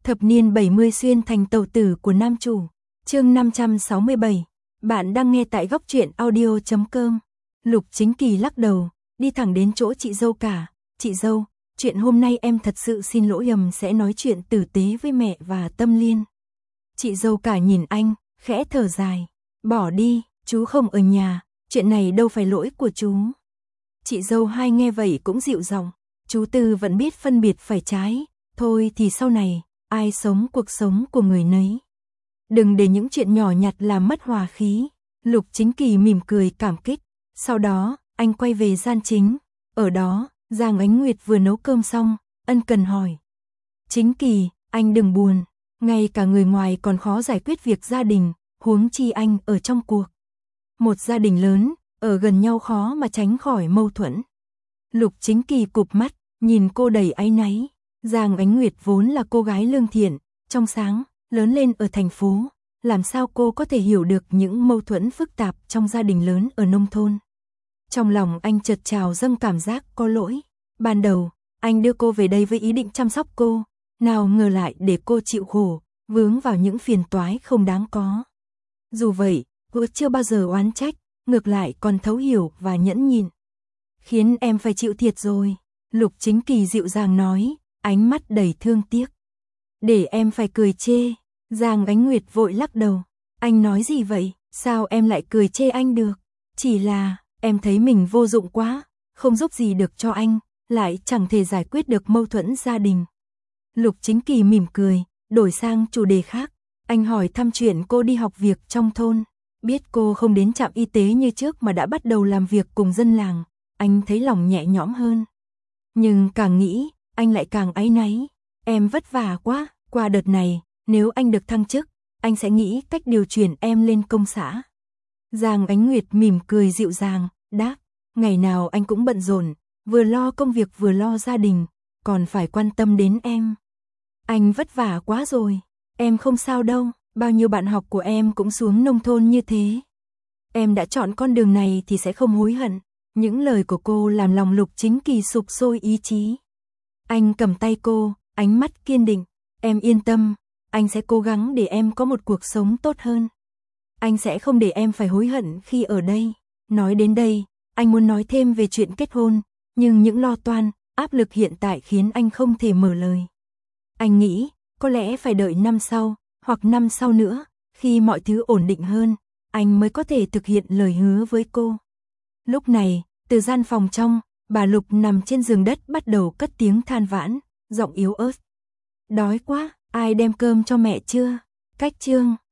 Thập niên 70 xuyên thành tàu tử của nam chủ. Chương 567. Bạn đang nghe tại góc truyện audio.com. Lục Chính Kỳ lắc đầu, đi thẳng đến chỗ chị dâu cả. Chị dâu, chuyện hôm nay em thật sự xin lỗi, sẽ nói chuyện tử tế với mẹ và Tâm Liên. Chị dâu cả nhìn anh, khẽ thở dài. Bỏ đi, chú không ở nhà, chuyện này đâu phải lỗi của chú. Chị dâu hai nghe vậy cũng dịu giọng. Chú Tư vẫn biết phân biệt phải trái, thôi thì sau này, ai sống cuộc sống của người nấy. Đừng để những chuyện nhỏ nhặt làm mất hòa khí. Lục Chính Kỳ mỉm cười cảm kích. Sau đó, anh quay về gian chính. Ở đó, Giang Ánh Nguyệt vừa nấu cơm xong, ân cần hỏi. Chính Kỳ, anh đừng buồn. Ngay cả người ngoài còn khó giải quyết việc gia đình, huống chi anh ở trong cuộc. Một gia đình lớn, ở gần nhau khó mà tránh khỏi mâu thuẫn. Lục Chính Kỳ cụp mắt, nhìn cô đầy áy náy. Giang Ánh Nguyệt vốn là cô gái lương thiện, trong sáng, lớn lên ở thành phố. Làm sao cô có thể hiểu được những mâu thuẫn phức tạp trong gia đình lớn ở nông thôn. Trong lòng anh chợt trào dâng cảm giác có lỗi. Ban đầu, anh đưa cô về đây với ý định chăm sóc cô. Nào ngờ lại để cô chịu khổ, vướng vào những phiền toái không đáng có. Dù vậy, cô chưa bao giờ oán trách, ngược lại còn thấu hiểu và nhẫn nhịn. Khiến em phải chịu thiệt rồi. Lục Chính Kỳ dịu dàng nói, ánh mắt đầy thương tiếc. Để em phải cười chê. Giang Ánh Nguyệt vội lắc đầu. Anh nói gì vậy? Sao em lại cười chê anh được? Chỉ là, em thấy mình vô dụng quá, không giúp gì được cho anh, lại chẳng thể giải quyết được mâu thuẫn gia đình. Lục Chính Kỳ mỉm cười, đổi sang chủ đề khác. Anh hỏi thăm chuyện cô đi học việc trong thôn. Biết cô không đến trạm y tế như trước mà đã bắt đầu làm việc cùng dân làng, anh thấy lòng nhẹ nhõm hơn. Nhưng càng nghĩ, anh lại càng áy náy. Em vất vả quá, qua đợt này, nếu anh được thăng chức, anh sẽ nghĩ cách điều chuyển em lên công xã. Giang Ánh Nguyệt mỉm cười dịu dàng, đáp, ngày nào anh cũng bận rộn, vừa lo công việc vừa lo gia đình, còn phải quan tâm đến em. Anh vất vả quá rồi, em không sao đâu, bao nhiêu bạn học của em cũng xuống nông thôn như thế. Em đã chọn con đường này thì sẽ không hối hận. Những lời của cô làm lòng Lục Chính Kỳ sục sôi ý chí. Anh cầm tay cô, ánh mắt kiên định. Em yên tâm, anh sẽ cố gắng để em có một cuộc sống tốt hơn. Anh sẽ không để em phải hối hận khi ở đây. Nói đến đây, anh muốn nói thêm về chuyện kết hôn, nhưng những lo toan, áp lực hiện tại khiến anh không thể mở lời. Anh nghĩ, có lẽ phải đợi năm sau, hoặc năm sau nữa, khi mọi thứ ổn định hơn, anh mới có thể thực hiện lời hứa với cô. Lúc này, từ gian phòng trong, bà Lục nằm trên giường đất bắt đầu cất tiếng than vãn, giọng yếu ớt. Đói quá, ai đem cơm cho mẹ chưa? Cách chương